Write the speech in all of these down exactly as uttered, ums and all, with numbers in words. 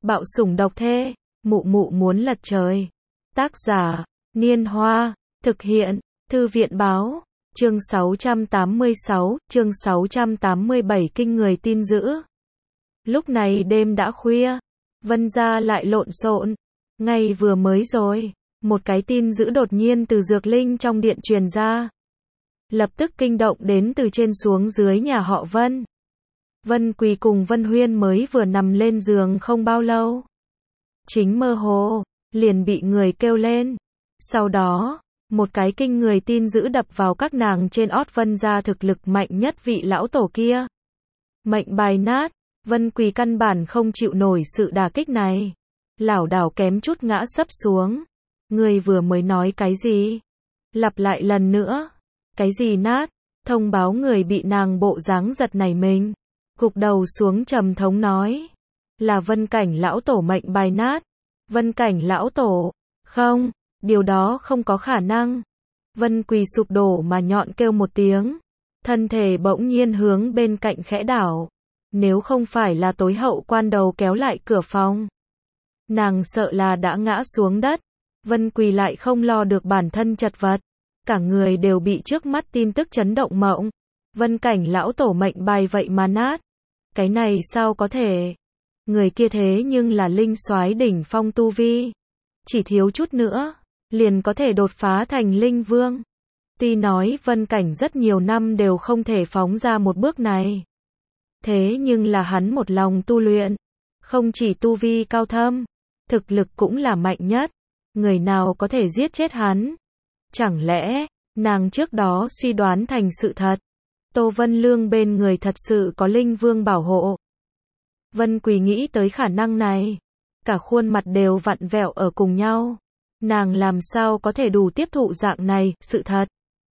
Bạo sủng độc thê, mụ mụ muốn lật trời. Tác giả, Niên Hoa, thực hiện, Thư viện báo, chương sáu trăm tám mươi sáu, chương sáu trăm tám mươi bảy kinh người tin dữ. Lúc này đêm đã khuya, Vân gia lại lộn xộn, ngay vừa mới rồi, một cái tin dữ đột nhiên từ dược linh trong điện truyền ra. Lập tức kinh động đến từ trên xuống dưới nhà họ Vân. Vân Quỳ cùng Vân Huyên mới vừa nằm lên giường không bao lâu. Chính mơ hồ, liền bị người kêu lên. Sau đó, một cái kinh người tin dữ đập vào các nàng trên ót Vân gia thực lực mạnh nhất vị lão tổ kia. Mệnh bài nát, Vân Quỳ căn bản không chịu nổi sự đả kích này. Lảo đảo kém chút ngã sấp xuống. Người vừa mới nói cái gì? Lặp lại lần nữa. Cái gì nát? Thông báo người bị nàng bộ dáng giật nảy mình. Gục đầu xuống trầm thống nói. Là Vân Cảnh lão tổ mệnh bài nát. Vân Cảnh lão tổ. Không, điều đó không có khả năng. Vân Quỳ sụp đổ mà nhọn kêu một tiếng. Thân thể bỗng nhiên hướng bên cạnh khẽ đảo. Nếu không phải là tối hậu quan đầu kéo lại cửa phòng, nàng sợ là đã ngã xuống đất. Vân Quỳ lại không lo được bản thân chật vật. Cả người đều bị trước mắt tin tức chấn động mộng. Vân Cảnh lão tổ mệnh bài vậy mà nát. Cái này sao có thể? Người kia thế nhưng là linh soái đỉnh phong tu vi. Chỉ thiếu chút nữa, liền có thể đột phá thành linh vương. Tuy nói Vân Cảnh rất nhiều năm đều không thể phóng ra một bước này. Thế nhưng là hắn một lòng tu luyện. Không chỉ tu vi cao thâm, thực lực cũng là mạnh nhất. Người nào có thể giết chết hắn? Chẳng lẽ, nàng trước đó suy đoán thành sự thật? Tô Vân Lương bên người thật sự có linh vương bảo hộ. Vân Quỳ nghĩ tới khả năng này. Cả khuôn mặt đều vặn vẹo ở cùng nhau. Nàng làm sao có thể đủ tiếp thụ dạng này, sự thật.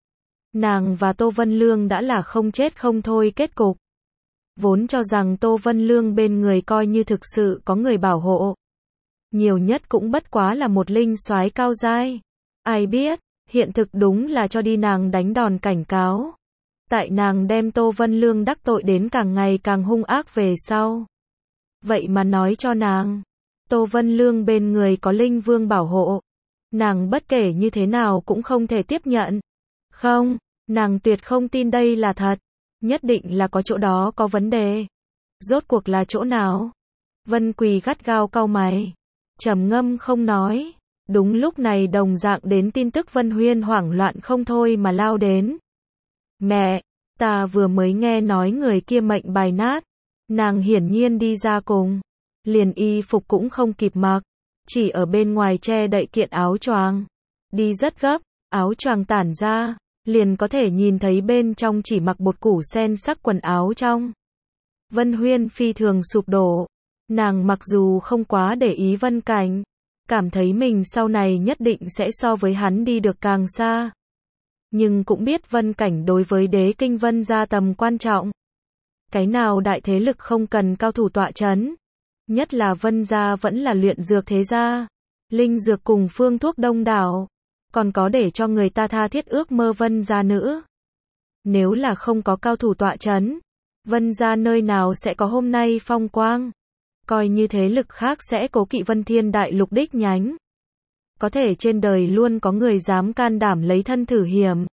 Nàng và Tô Vân Lương đã là không chết không thôi kết cục. Vốn cho rằng Tô Vân Lương bên người coi như thực sự có người bảo hộ. Nhiều nhất cũng bất quá là một linh soái cao giai. Ai biết, hiện thực đúng là cho đi nàng đánh đòn cảnh cáo. Tại nàng đem Tô Vân Lương đắc tội đến càng ngày càng hung ác về sau. Vậy mà nói cho nàng, Tô Vân Lương bên người có linh vương bảo hộ. Nàng bất kể như thế nào cũng không thể tiếp nhận. Không, nàng tuyệt không tin đây là thật. Nhất định là có chỗ đó có vấn đề. Rốt cuộc là chỗ nào? Vân Quỳ gắt gao cau mày, trầm ngâm không nói. Đúng lúc này đồng dạng đến tin tức Vân Huyên hoảng loạn không thôi mà lao đến. Mẹ, ta vừa mới nghe nói người kia mệnh bài nát. Nàng hiển nhiên đi ra cùng. Liền y phục cũng không kịp mặc. Chỉ ở bên ngoài che đậy kiện áo choàng. Đi rất gấp, áo choàng tản ra. Liền có thể nhìn thấy bên trong chỉ mặc một củ sen sắc quần áo trong. Vân Huyên phi thường sụp đổ. Nàng mặc dù không quá để ý Vân Cảnh, cảm thấy mình sau này nhất định sẽ so với hắn đi được càng xa. Nhưng cũng biết Vân Cảnh đối với đế kinh Vân gia tầm quan trọng. Cái nào đại thế lực không cần cao thủ tọa chấn. Nhất là Vân gia vẫn là luyện dược thế gia. Linh dược cùng phương thuốc đông đảo. Còn có để cho người ta tha thiết ước mơ Vân gia nữa. Nếu là không có cao thủ tọa chấn, Vân gia nơi nào sẽ có hôm nay phong quang. Coi như thế lực khác sẽ cố kỵ Vân Thiên Đại Lục đích nhánh. Có thể trên đời luôn có người dám can đảm lấy thân thử hiểm.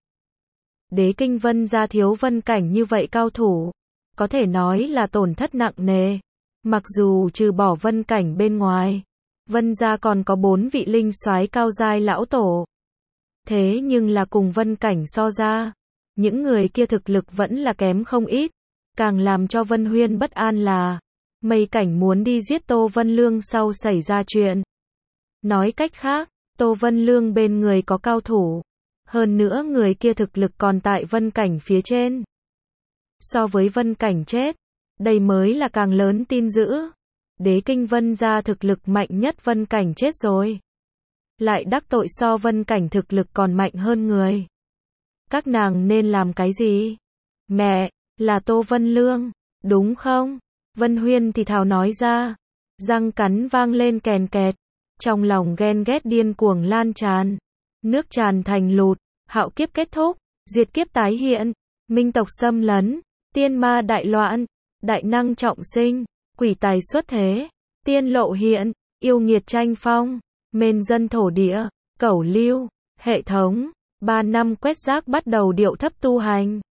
Đế kinh Vân gia thiếu Vân Cảnh như vậy cao thủ, có thể nói là tổn thất nặng nề. Mặc dù trừ bỏ Vân Cảnh bên ngoài, Vân gia còn có bốn vị linh soái cao giai lão tổ. Thế nhưng là cùng Vân Cảnh so ra, những người kia thực lực vẫn là kém không ít. Càng làm cho Vân Huyên bất an là, Mây Cảnh muốn đi giết Tô Vân Lương sau xảy ra chuyện. Nói cách khác, Tô Vân Lương bên người có cao thủ. Hơn nữa người kia thực lực còn tại Vân Cảnh phía trên. So với Vân Cảnh chết, đây mới là càng lớn tin dữ. Đế kinh Vân gia thực lực mạnh nhất Vân Cảnh chết rồi. Lại đắc tội so Vân Cảnh thực lực còn mạnh hơn người. Các nàng nên làm cái gì? Mẹ, là Tô Vân Lương, đúng không? Vân Huyên thì thào nói ra. Răng cắn vang lên kèn kẹt. Trong lòng ghen ghét điên cuồng lan tràn. Nước tràn thành lụt. Hạo kiếp kết thúc. Diệt kiếp tái hiện. Minh tộc xâm lấn. Tiên ma đại loạn. Đại năng trọng sinh. Quỷ tài xuất thế. tiên lộ hiện, yêu nghiệt tranh phong, mên dân thổ địa, cẩu lưu, hệ thống, ba năm quét rác bắt đầu điệu thấp tu hành.